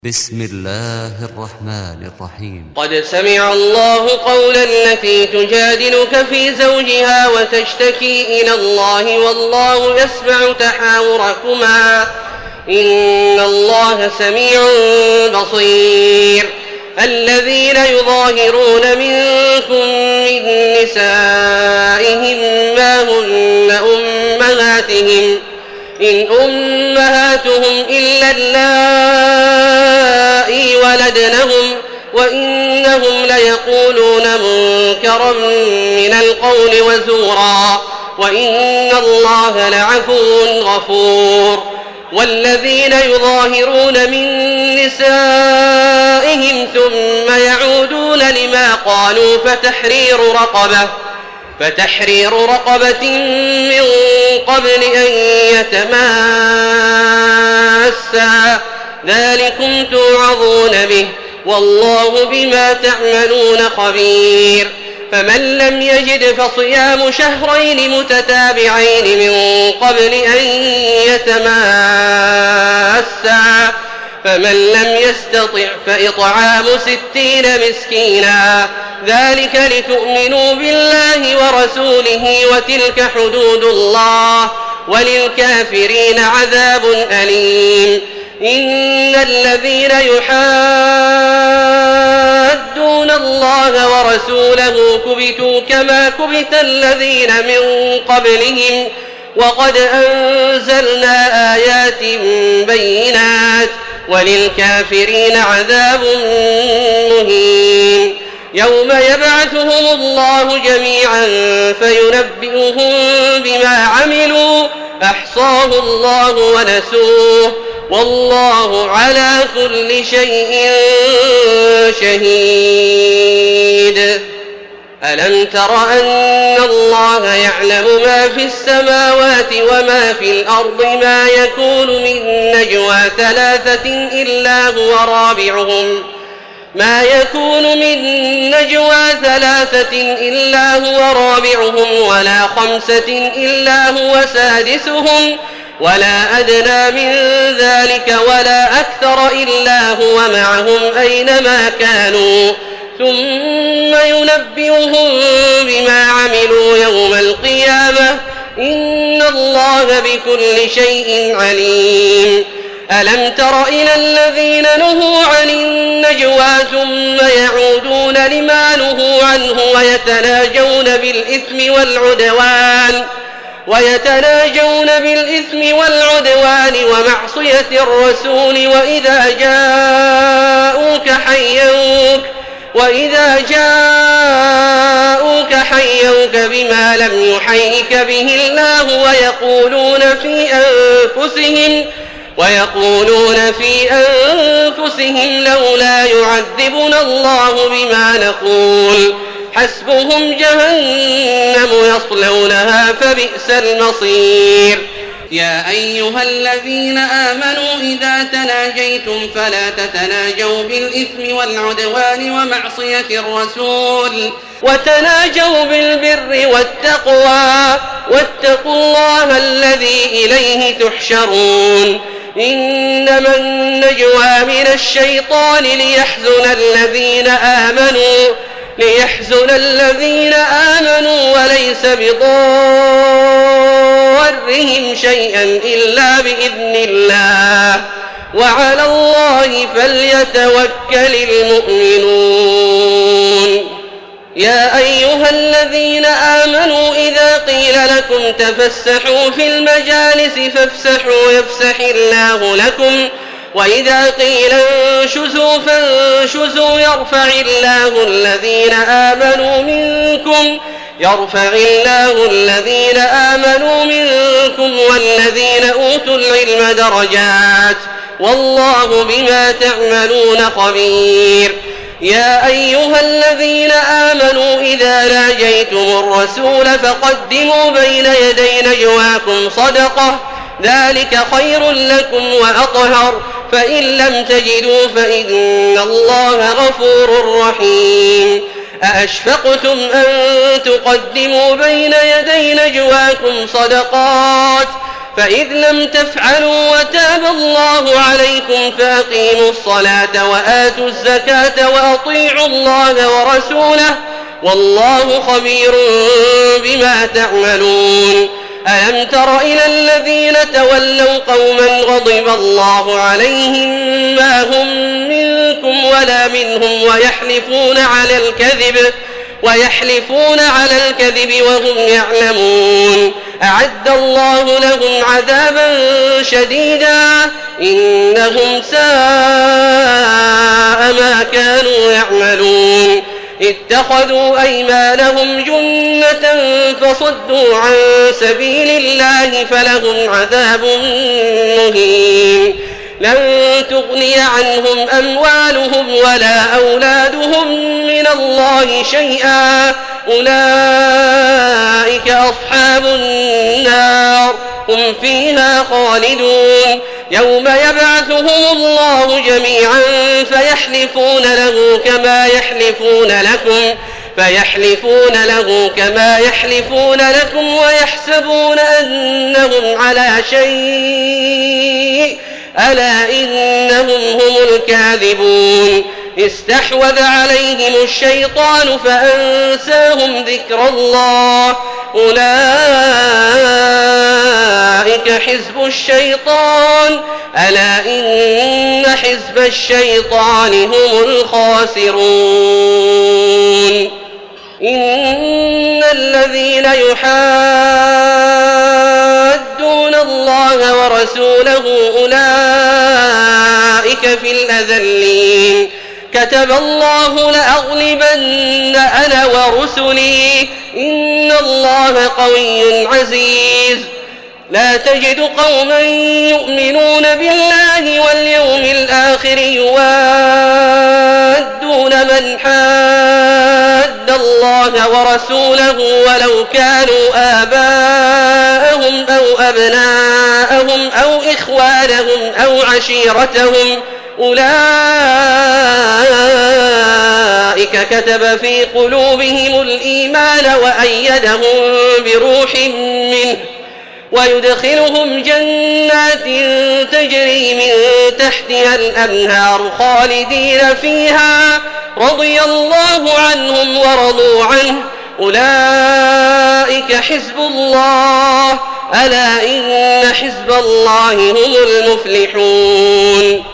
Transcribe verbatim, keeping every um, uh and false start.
بسم الله الرحمن الرحيم. قد سمع الله قول التي تجادلك في زوجها وتشتكي إلى الله والله يسمع تحاوركما إن الله سميع بصير. الذين يظاهرون منكم من نسائهم ما هن أمهاتهم إن أمهاتهم إلا اللائي ولدنهم وإنهم ليقولون منكرا من القول وزورا وإن الله لعفو غفور. والذين يظاهرون من نسائهم ثم يعودون لما قالوا فتحرير رقبة فتحرير رقبة من قبل أن يتماسا ذلكم توعظون به والله بما تعملون خبير. فمن لم يجد فصيام شهرين متتابعين من قبل أن يتماسا فمن لم يستطع فإطعام ستين مسكينا ذلك لتؤمنوا بالله ورسوله وتلك حدود الله وللكافرين عذاب أليم. إن الذين يحادون الله ورسوله كبتوا كما كبت الذين من قبلهم وقد أنزلنا آيات بينات وللكافرين عذاب مهين. يوم يبعثهم الله جميعا فينبئهم بما عملوا أحصاه الله ونسوه والله على كل شيء شهيد. ألم تر أن الله يعلم ما في السماوات وما في الأرض ما يكون من نجوى ثلاثة إلا هو رابعهم ما يكون من نجوى ثلاثة إلا هو رابعهم ولا خمسة إلا هو سادسهم ولا أدنى من ذلك ولا أكثر إلا هو معهم أينما كانوا ثم ينبئهم بما عملوا يوم القيامة إن الله بكل شيء عليم. ألم تر إلى الذين نهوا عن النجوى ثم يعودون لما نهوا عنه ويتناجون بالإثم والعدوان ويتناجون بالإثم والعدوان ومعصية الرسول وإذا جاءوك حيوك وإذا جاءوك حيوك بما لم يحيك به الله ويقولون في أنفسهم ويقولون في أنفسهم لولا يعذبنا الله بما نقول حسبهم جهنم يصلونها فبئس المصير. يا أيها الذين آمنوا إذا تناجيتم فلا تتناجوا بالإثم والعدوان ومعصية الرسول وتناجوا بالبر والتقوى واتقوا الله الذي إليه تحشرون. إنما النجوى من الشيطان ليحزن الذين آمنوا ليحزن الذين آمنوا وليس بضارهم شيئا إلا بإذن الله وعلى الله فليتوكل المؤمنون. يا أيها الذين آمنوا إذا قيل لكم تفسحوا في المجالس فافسحوا يفسح الله لكم وإذا قيل انشزوا فانشزوا يرفع الله الذين آمنوا منكم يرفع الله الذين آمنوا منكم والذين أوتوا العلم درجات والله بما تعملون خبير. يا أيها الذين آمنوا إذا ناجيتم الرسول فقدموا بين يدي نجواكم صدقة ذلك خير لكم وأطهر فإن لم تجدوا فإن الله غفور رحيم. أأشفقتم أن تقدموا بين يدي نجواكم صدقات فإذ لم تفعلوا وتاب الله عليكم فأقيموا الصلاة وآتوا الزكاة وأطيعوا الله ورسوله والله خبير بما تعملون. ألم تر إلى الذين تولوا قوما غضب الله عليهم ما هم منكم ولا منهم ويحلفون على الكذب ويحلفون على الكذب وهم يعلمون. أعد الله لهم عذابا شديدا إنهم ساء ما كانوا يعملون. اتخذوا أيمانهم جنة فصدوا عن سبيل الله فلهم عذاب مهين. لن تغني عنهم أموالهم ولا أولادهم من الله شيئا أولئك أصحاب النار هم فيها خالدون. يوم يبعثهم الله جميعا فيحلفون له كما يحلفون لكم فيحلفون له كما يحلفون لكم ويحسبون أنهم على شيء ألا إنهم هم الكاذبون. استحوذ عليهم الشيطان فأنساهم ذكر الله أولئك حزب الشيطان ألا إن حزب الشيطان هم الخاسرون. إن الذين يحادون الله ورسوله أولئك في الأذلين. كتب الله لأغلبن أنا ورسلي إن الله قوي عزيز. لا تجد قوما يؤمنون بالله واليوم الآخر يوادون من حاد الله ورسوله ولو كانوا آباءهم أو أبناءهم أو إخوانهم أو عشيرتهم أولئك كتب في قلوبهم الإيمان وأيدهم بروح منه ويدخلهم جنات تجري من تحتها الأنهار خالدين فيها رضي الله عنهم ورضوا عنه أولئك حزب الله ألا إن حزب الله هم المفلحون.